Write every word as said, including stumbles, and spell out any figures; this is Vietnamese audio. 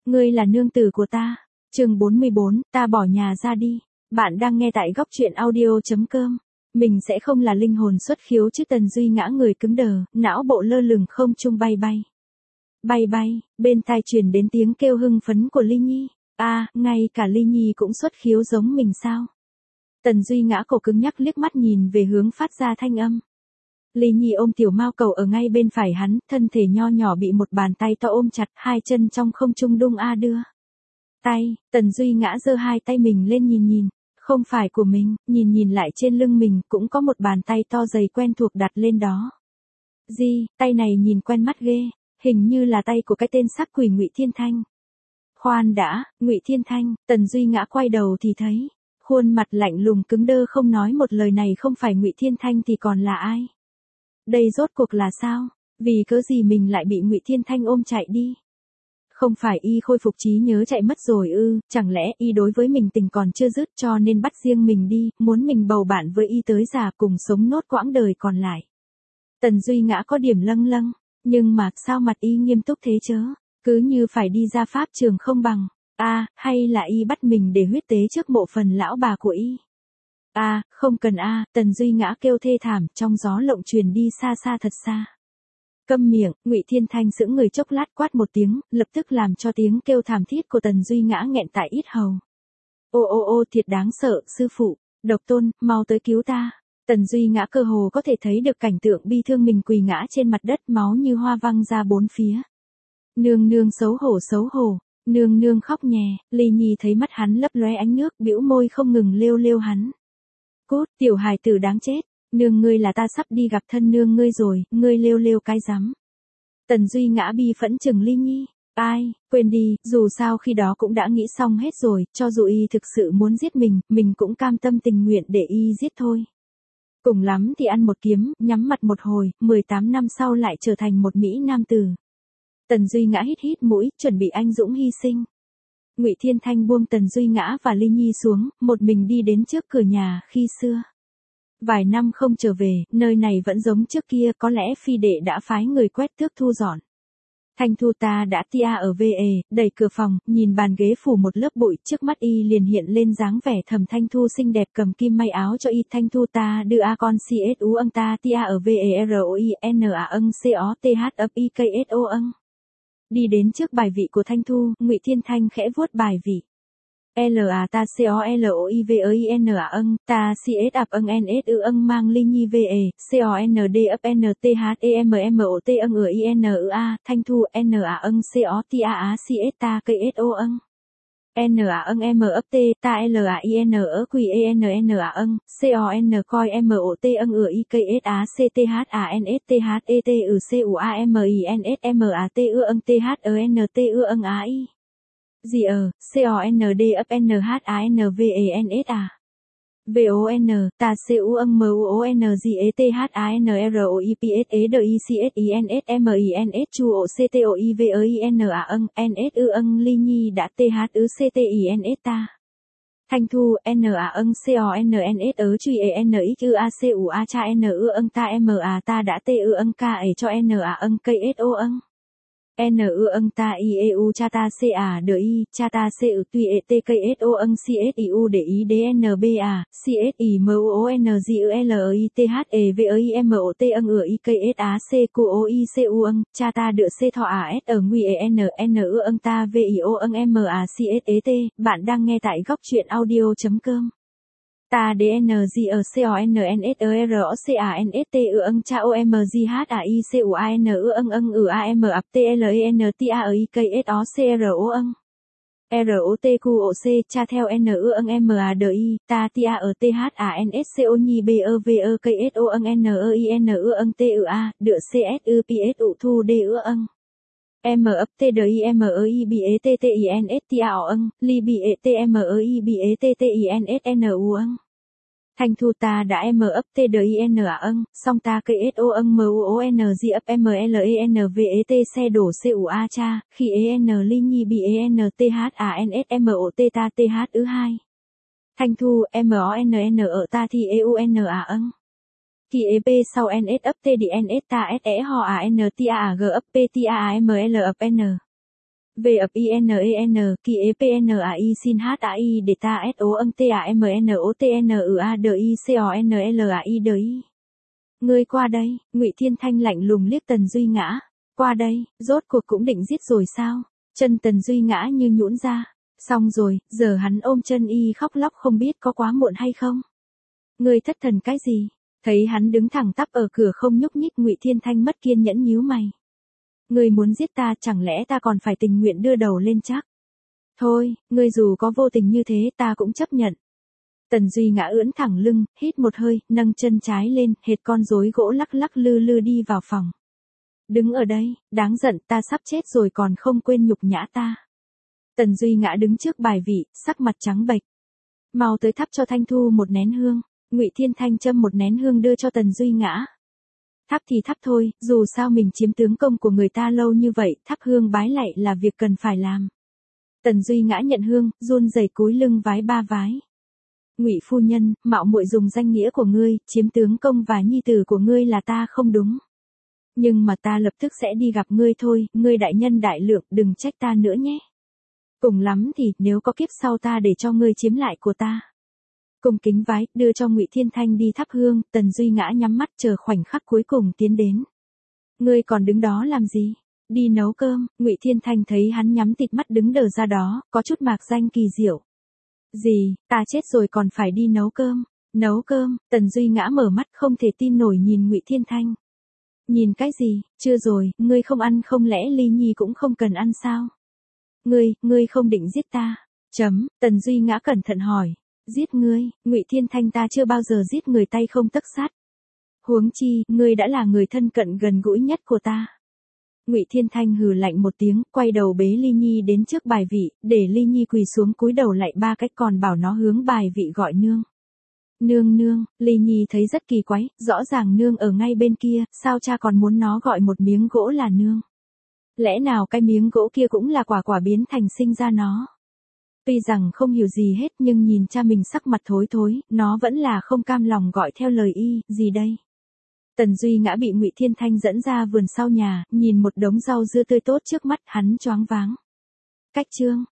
Ngươi là nương tử của ta. Chương bốn mươi bốn, ta bỏ nhà ra đi. Bạn đang nghe tại góc truyện audio chấm com. Mình sẽ không là linh hồn xuất khiếu chứ. Tần Duy ngã người cứng đờ, não bộ lơ lửng không trung bay bay. Bay bay, bên tai truyền đến tiếng kêu hưng phấn của Ly Nhi. A, à, ngay cả Ly Nhi cũng xuất khiếu giống mình sao? Tần Duy ngã cổ cứng nhắc liếc mắt nhìn về hướng phát ra thanh âm. Ly Nhi ôm tiểu mao cầu ở ngay bên phải hắn, thân thể nho nhỏ bị một bàn tay to ôm chặt, hai chân trong không trung đung a đưa. Tay, Tần Duy ngã giơ hai tay mình lên nhìn nhìn, không phải của mình, nhìn nhìn lại trên lưng mình cũng có một bàn tay to dày quen thuộc đặt lên đó. Gì, tay này nhìn quen mắt ghê, hình như là tay của cái tên sắc quỷ Ngụy Thiên Thanh. Khoan đã, Ngụy Thiên Thanh, Tần Duy ngã quay đầu thì thấy, khuôn mặt lạnh lùng cứng đơ không nói một lời này không phải Ngụy Thiên Thanh thì còn là ai? Đây rốt cuộc là sao? Vì cớ gì mình lại bị Ngụy Thiên Thanh ôm chạy đi? Không phải y khôi phục trí nhớ chạy mất rồi ư, chẳng lẽ y đối với mình tình còn chưa dứt cho nên bắt riêng mình đi, muốn mình bầu bạn với y tới già cùng sống nốt quãng đời còn lại. Tần Duy ngã có điểm lâng lâng, nhưng mà sao mặt y nghiêm túc thế chớ, cứ như phải đi ra pháp trường không bằng, a à, hay là y bắt mình để huyết tế trước mộ phần lão bà của y. A, à, không cần a, à, Tần Duy ngã kêu thê thảm, trong gió lộng truyền đi xa xa thật xa. Câm miệng, Ngụy Thiên Thanh sững người chốc lát quát một tiếng, lập tức làm cho tiếng kêu thảm thiết của Tần Duy ngã nghẹn tại yết hầu. Ô ô ô thiệt đáng sợ, sư phụ, Độc Tôn, mau tới cứu ta. Tần Duy ngã cơ hồ có thể thấy được cảnh tượng bi thương mình quỳ ngã trên mặt đất, máu như hoa văng ra bốn phía. Nương nương xấu hổ xấu hổ, nương nương khóc nhè, Ly Nhi thấy mắt hắn lấp lóe ánh nước, bĩu môi không ngừng lêu lêu hắn. Cút, tiểu hài tử đáng chết, nương ngươi là ta sắp đi gặp thân nương ngươi rồi, ngươi lêu lêu cái rắm. Tần Duy ngã bi phẫn chừng Ly Nhi, ai, quên đi, dù sao khi đó cũng đã nghĩ xong hết rồi, cho dù y thực sự muốn giết mình, mình cũng cam tâm tình nguyện để y giết thôi. Cùng lắm thì ăn một kiếm, nhắm mặt một hồi, mười tám năm sau lại trở thành một mỹ nam tử. Tần Duy ngã hít hít mũi, chuẩn bị anh dũng hy sinh. Ngụy Thiên Thanh buông Tần Duy ngã và Ly Nhi xuống, một mình đi đến trước cửa nhà khi xưa. Vài năm không trở về, nơi này vẫn giống trước kia, có lẽ phi đệ đã phái người quét tước thu dọn. Thanh Thu ta đã tia ở về, đẩy cửa phòng, nhìn bàn ghế phủ một lớp bụi, trước mắt y liền hiện lên dáng vẻ Thẩm Thanh Thu xinh đẹp cầm kim may áo cho y. Thanh Thu ta đưa a con csu âng ta tia ở về roi n a âng co th ấp i kso âng. Đi đến trước bài vị của Thanh Thu, Ngụy Thiên Thanh khẽ vuốt bài vị. L a ta co l o i v e i n a âng, ta cs ập âng n s ư âng mang Ly Nhi về, co n d ấp n t h e m m o t âng ửa i n ư a, Thanh Thu, n a âng co t a a cs ta kso âng. N a âng m ấp t, ta l a i n ớ quỳ e n n a âng, co n coi m o t âng ửa i ks a c t h a n s t h e t ư c u a m i n s m a t ư âng t h e n t ư âng a i. Gì ở, con d ấp n h a n v e n s a. Von, ta cu âng m u o n g e t h a n r o i p s e d i c s i n s m i n s chu o c t o i v e i n a âng, n s ư âng Ly Nhi đã th ư c t i n s ta. Thanh Thu, n a âng con n s ớ truy e n x ư a c u a cha n ư âng ta m a ta đã t ư âng k e cho n a âng kso âng. N ư âng ta i e u cha ta c a đ i, cha ta c ư tuy e t k s o âng c s i u để ý d n b a, c s i m u o n g ư l i t h e v i m o t âng ửa i k s a c q o i c u âng, cha ta đựa c thọ a s ở nguy e n, n ư âng ta v i o âng m a c s e t, bạn đang nghe tại góc truyện audio chấm com. Ta đn g ở con n s ơ r o c a n s t ư âng cha o m g h a i c u a n ư âng âng ư a m ập t l e n t a i k s o c r o âng. R O T Q O C, cha theo n ư âng m a d i, ta tia ở t h a n s c o nhi b ơ v ơ k s o âng n ơ i n ư âng t ư a, đựa c s ư p s ụ thu d ư âng. M ấp t d i m ơ i b e t t i n s t a o âng, Ly b e t m ơ i b e t t i n s n u âng. Thanh Thu ta đã m ấp t d i n a âng, song ta kso âng m u o n g ấp m l e n v e t xe đổ c u a cha, khi e n Ly Nhi b e n t h a n s m o t ta th ư hai. Thanh Thu, m o n n ở ta thì e u n a âng. Khi e b sau n s ấp t đi n s ta s e ho a n t a g ấp p t a m l ấp n. V ập I N E N, kỳ E P N A I xin H A I để ta S O âm T A M N O T N U A D I C O N L A I D I. Ngươi qua đây, Ngụy Thiên Thanh lạnh lùng liếc Tần Duy Ngã. Qua đây, rốt cuộc cũng định giết rồi sao? Chân Tần Duy Ngã như nhũn ra. Xong rồi, giờ hắn ôm chân y khóc lóc không biết có quá muộn hay không. Ngươi thất thần cái gì? Thấy hắn đứng thẳng tắp ở cửa không nhúc nhích, Ngụy Thiên Thanh mất kiên nhẫn nhíu mày. Ngươi muốn giết ta, chẳng lẽ ta còn phải tình nguyện đưa đầu lên chắc? Thôi, ngươi dù có vô tình như thế ta cũng chấp nhận. Tần Duy Ngã ưỡn thẳng lưng, hít một hơi, nâng chân trái lên, hệt con rối gỗ lắc lắc lư lư đi vào phòng. Đứng ở đây, đáng giận, ta sắp chết rồi còn không quên nhục nhã ta. Tần Duy Ngã đứng trước bài vị, sắc mặt trắng bệch. Mau tới thắp cho Thanh Thu một nén hương. Ngụy Thiên Thanh châm một nén hương đưa cho Tần Duy Ngã. Thắp thì thắp thôi, dù sao mình chiếm tướng công của người ta lâu như vậy, thắp hương bái lạy là việc cần phải làm. Tần Duy Ngã nhận hương, run rẩy cúi lưng vái ba vái. Ngụy phu nhân, mạo muội dùng danh nghĩa của ngươi, chiếm tướng công và nhi tử của ngươi là ta không đúng. Nhưng mà ta lập tức sẽ đi gặp ngươi thôi, ngươi đại nhân đại lượng, đừng trách ta nữa nhé. Cùng lắm thì, nếu có kiếp sau ta để cho ngươi chiếm lại của ta. Cùng kính vái, đưa cho Ngụy Thiên Thanh đi thắp hương, Tần Duy Ngã nhắm mắt chờ khoảnh khắc cuối cùng tiến đến. Ngươi còn đứng đó làm gì? Đi nấu cơm. Ngụy Thiên Thanh thấy hắn nhắm tịt mắt đứng đờ ra đó, có chút mạc danh kỳ diệu. Gì, ta chết rồi còn phải đi nấu cơm? Nấu cơm? Tần Duy Ngã mở mắt không thể tin nổi nhìn Ngụy Thiên Thanh. Nhìn cái gì? Chưa rồi, ngươi không ăn không lẽ Ly Nhi cũng không cần ăn sao? Ngươi, ngươi không định giết ta? Chấm, Tần Duy Ngã cẩn thận hỏi. Giết ngươi? Ngụy Thiên Thanh, ta chưa bao giờ giết người tay không tấc sắt. Huống chi, ngươi đã là người thân cận gần gũi nhất của ta. Ngụy Thiên Thanh hừ lạnh một tiếng, quay đầu bế Ly Nhi đến trước bài vị, để Ly Nhi quỳ xuống cúi đầu lạy ba cách còn bảo nó hướng bài vị gọi nương. Nương nương, Ly Nhi thấy rất kỳ quái, rõ ràng nương ở ngay bên kia, sao cha còn muốn nó gọi một miếng gỗ là nương? Lẽ nào cái miếng gỗ kia cũng là quả quả biến thành sinh ra nó? Tuy rằng không hiểu gì hết nhưng nhìn cha mình sắc mặt thối thối, nó vẫn là không cam lòng gọi theo lời y, gì đây? Tần Duy Ngã bị Ngụy Thiên Thanh dẫn ra vườn sau nhà, nhìn một đống rau dưa tươi tốt trước mắt, hắn choáng váng. Cách chương,